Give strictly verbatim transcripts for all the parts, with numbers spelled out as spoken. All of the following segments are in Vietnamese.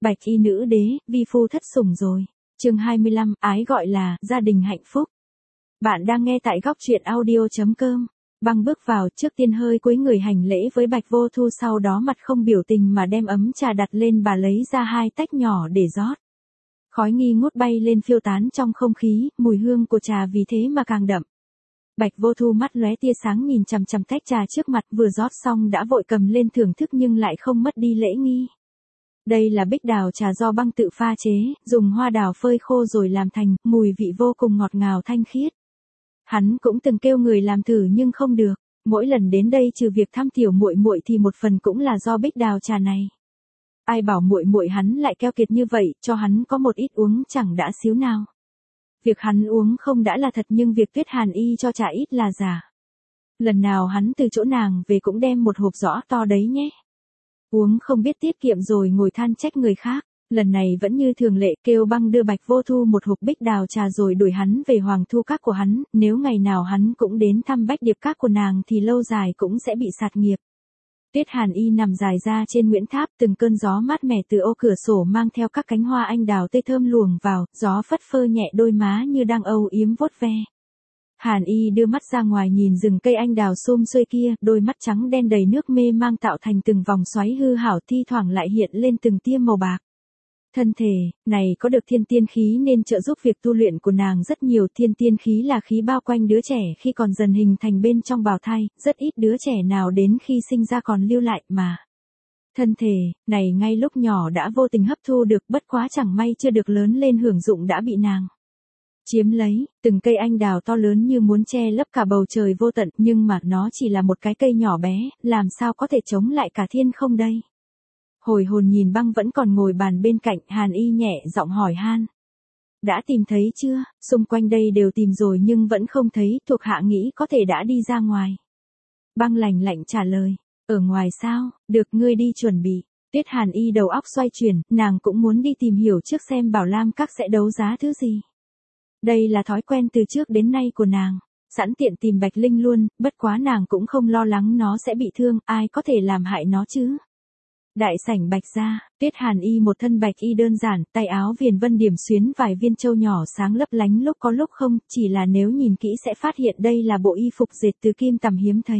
Bạch y nữ đế, vi phu thất sủng rồi. Chương hai mươi lăm, ái gọi là gia đình hạnh phúc. Bạn đang nghe tại góc truyện audio chấm com. Băng bước vào, trước tiên hơi cúi người hành lễ với Bạch Vô Thu, sau đó mặt không biểu tình mà đem ấm trà đặt lên bà, lấy ra hai tách nhỏ để rót. Khói nghi ngút bay lên phiêu tán trong không khí, mùi hương của trà vì thế mà càng đậm. Bạch Vô Thu mắt lóe tia sáng nhìn chằm chằm tách trà trước mặt, vừa rót xong đã vội cầm lên thưởng thức nhưng lại không mất đi lễ nghi. Đây là bích đào trà do băng tự pha chế, dùng hoa đào phơi khô rồi làm thành, mùi vị vô cùng ngọt ngào thanh khiết. Hắn cũng từng kêu người làm thử nhưng không được, mỗi lần đến đây trừ việc thăm tiểu muội muội thì một phần cũng là do bích đào trà này. Ai bảo muội muội hắn lại keo kiệt như vậy, cho hắn có một ít uống chẳng đã xíu nào. Việc hắn uống không đã là thật nhưng việc Tuyết Hàn Y cho trà ít là giả. Lần nào hắn từ chỗ nàng về cũng đem một hộp rõ to đấy nhé. Uống không biết tiết kiệm rồi ngồi than trách người khác, lần này vẫn như thường lệ kêu băng đưa Bạch Vô Thu một hộp bích đào trà rồi đuổi hắn về Hoàng Thu Các của hắn, nếu ngày nào hắn cũng đến thăm Bách Điệp Các của nàng thì lâu dài cũng sẽ bị sạt nghiệp. Tuyết Hàn Y nằm dài ra trên Nguyễn Tháp, từng cơn gió mát mẻ từ ô cửa sổ mang theo các cánh hoa anh đào tươi thơm luồng vào, gió phất phơ nhẹ đôi má như đang âu yếm vuốt ve. Hàn Y đưa mắt ra ngoài nhìn rừng cây anh đào xum xuê kia, đôi mắt trắng đen đầy nước mê mang tạo thành từng vòng xoáy hư hảo, thi thoảng lại hiện lên từng tia màu bạc. Thân thể này có được thiên tiên khí nên trợ giúp việc tu luyện của nàng rất nhiều. Thiên tiên khí là khí bao quanh đứa trẻ khi còn dần hình thành bên trong bào thai, rất ít đứa trẻ nào đến khi sinh ra còn lưu lại mà. Thân thể này ngay lúc nhỏ đã vô tình hấp thu được, bất quá chẳng may chưa được lớn lên hưởng dụng đã bị nàng chiếm lấy. Từng cây anh đào to lớn như muốn che lấp cả bầu trời vô tận, nhưng mà nó chỉ là một cái cây nhỏ bé, làm sao có thể chống lại cả thiên không đây? Hồi hồn nhìn băng vẫn còn ngồi bàn bên cạnh, Hàn Y nhẹ giọng hỏi han. Đã tìm thấy chưa? Xung quanh đây đều tìm rồi nhưng vẫn không thấy, thuộc hạ nghĩ có thể đã đi ra ngoài. Băng lạnh lạnh trả lời. Ở ngoài sao? Được, ngươi đi chuẩn bị. Tuyết Hàn Y đầu óc xoay chuyển, nàng cũng muốn đi tìm hiểu trước xem Bảo Lam Các sẽ đấu giá thứ gì. Đây là thói quen từ trước đến nay của nàng, sẵn tiện tìm Bạch Linh luôn, bất quá nàng cũng không lo lắng nó sẽ bị thương, ai có thể làm hại nó chứ. Đại sảnh Bạch gia, Tuyết Hàn Y một thân bạch y đơn giản, tay áo viền vân điểm xuyến vài viên châu nhỏ sáng lấp lánh lúc có lúc không, chỉ là nếu nhìn kỹ sẽ phát hiện đây là bộ y phục dệt từ kim tằm hiếm thấy.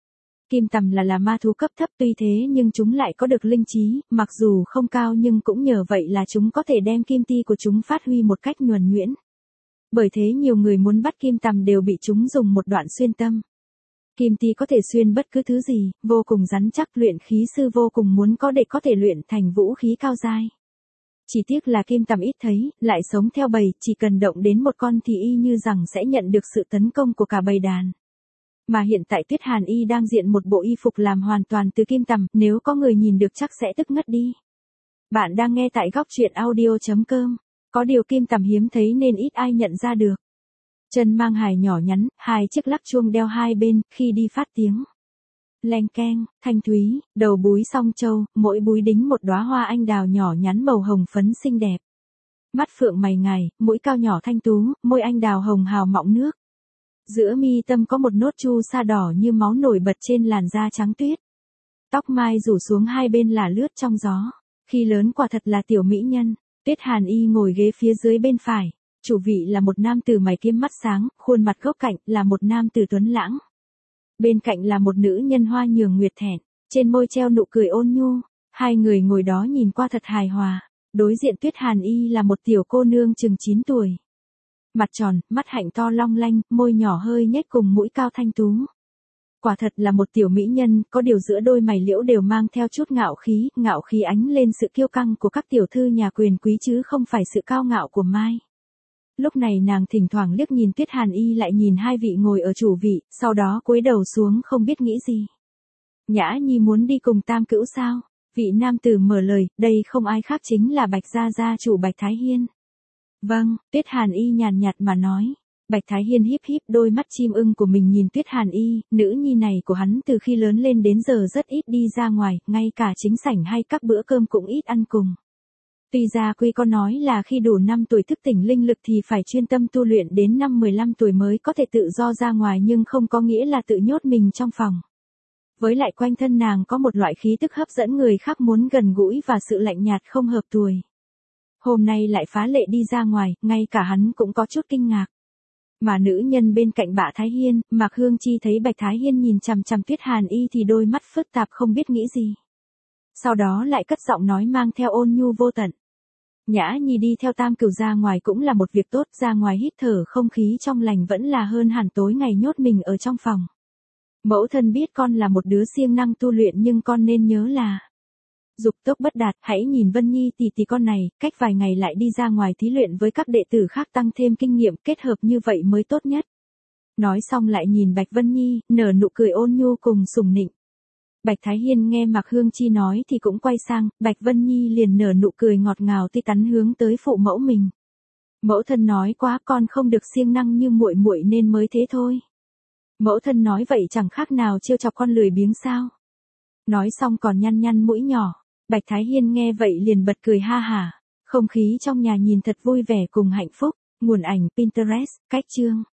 Kim tằm là là ma thú cấp thấp, tuy thế nhưng chúng lại có được linh trí, mặc dù không cao nhưng cũng nhờ vậy là chúng có thể đem kim ti của chúng phát huy một cách nhuần nhuyễn. Bởi thế nhiều người muốn bắt kim tằm đều bị chúng dùng một đoạn xuyên tâm. Kim ti có thể xuyên bất cứ thứ gì, vô cùng rắn chắc, luyện khí sư vô cùng muốn có để có thể luyện thành vũ khí cao giai. Chỉ tiếc là kim tằm ít thấy, lại sống theo bầy, chỉ cần động đến một con thì y như rằng sẽ nhận được sự tấn công của cả bầy đàn. Mà hiện tại Tuyết Hàn Y đang diện một bộ y phục làm hoàn toàn từ kim tằm, nếu có người nhìn được chắc sẽ tức ngất đi. Bạn đang nghe tại góc truyện audio chấm com. Có điều kim tằm hiếm thấy nên ít ai nhận ra được. Chân mang hài nhỏ nhắn, hai chiếc lắc chuông đeo hai bên, khi đi phát tiếng leng keng, thanh thúy, đầu búi song châu, mỗi búi đính một đóa hoa anh đào nhỏ nhắn màu hồng phấn xinh đẹp. Mắt phượng mày ngài, mũi cao nhỏ thanh tú, môi anh đào hồng hào mọng nước. Giữa mi tâm có một nốt chu sa đỏ như máu nổi bật trên làn da trắng tuyết. Tóc mai rủ xuống hai bên là lướt trong gió. Khi lớn quả thật là tiểu mỹ nhân. Tuyết Hàn Y ngồi ghế phía dưới bên phải. Chủ vị là một nam tử mày kiếm mắt sáng, khuôn mặt góc cạnh là một nam tử tuấn lãng. Bên cạnh là một nữ nhân hoa nhường nguyệt thẹn, trên môi treo nụ cười ôn nhu. Hai người ngồi đó nhìn qua thật hài hòa. Đối diện Tuyết Hàn Y là một tiểu cô nương chừng chín tuổi. Mặt tròn, mắt hạnh to long lanh, môi nhỏ hơi nhếch cùng mũi cao thanh tú. Quả thật là một tiểu mỹ nhân, có điều giữa đôi mày liễu đều mang theo chút ngạo khí, ngạo khí ánh lên sự kiêu căng của các tiểu thư nhà quyền quý chứ không phải sự cao ngạo của Mai. Lúc này nàng thỉnh thoảng liếc nhìn Tuyết Hàn Y lại nhìn hai vị ngồi ở chủ vị, sau đó cúi đầu xuống không biết nghĩ gì. Nhã Nhi muốn đi cùng Tam Cữu sao? Vị nam tử mở lời, đây không ai khác chính là Bạch gia gia chủ Bạch Thái Hiên. Vâng, Tuyết Hàn Y nhàn nhạt mà nói. Bạch Thái Hiên híp híp đôi mắt chim ưng của mình nhìn Tuyết Hàn Y, nữ nhi này của hắn từ khi lớn lên đến giờ rất ít đi ra ngoài, ngay cả chính sảnh hay các bữa cơm cũng ít ăn cùng. Tuy gia quy có nói là khi đủ năm tuổi thức tỉnh linh lực thì phải chuyên tâm tu luyện đến năm mười lăm tuổi mới có thể tự do ra ngoài nhưng không có nghĩa là tự nhốt mình trong phòng. Với lại quanh thân nàng có một loại khí tức hấp dẫn người khác muốn gần gũi và sự lạnh nhạt không hợp tuổi. Hôm nay lại phá lệ đi ra ngoài, ngay cả hắn cũng có chút kinh ngạc. Mà nữ nhân bên cạnh Bạ Thái Hiên, Mạc Hương Chi thấy Bạch Thái Hiên nhìn chằm chằm Tuyết Hàn Y thì đôi mắt phức tạp không biết nghĩ gì. Sau đó lại cất giọng nói mang theo ôn nhu vô tận. Nhã Nhi đi theo Tam Cửu ra ngoài cũng là một việc tốt, ra ngoài hít thở không khí trong lành vẫn là hơn hẳn tối ngày nhốt mình ở trong phòng. Mẫu thân biết con là một đứa siêng năng tu luyện nhưng con nên nhớ là dục tốc bất đạt, hãy nhìn Vân Nhi tỷ tỷ con này, cách vài ngày lại đi ra ngoài thí luyện với các đệ tử khác tăng thêm kinh nghiệm, kết hợp như vậy mới tốt nhất. Nói xong lại nhìn Bạch Vân Nhi, nở nụ cười ôn nhu cùng sủng nịnh. Bạch Thái Hiên nghe Mạc Hương Chi nói thì cũng quay sang, Bạch Vân Nhi liền nở nụ cười ngọt ngào tươi tắn hướng tới phụ mẫu mình. Mẫu thân nói quá, con không được siêng năng như muội muội nên mới thế thôi. Mẫu thân nói vậy chẳng khác nào trêu chọc con lười biếng sao. Nói xong còn nhăn nhăn mũi nhỏ. Bạch Thái Hiên nghe vậy liền bật cười ha hả. Không khí trong nhà nhìn thật vui vẻ cùng hạnh phúc. Nguồn ảnh Pinterest, cách chương.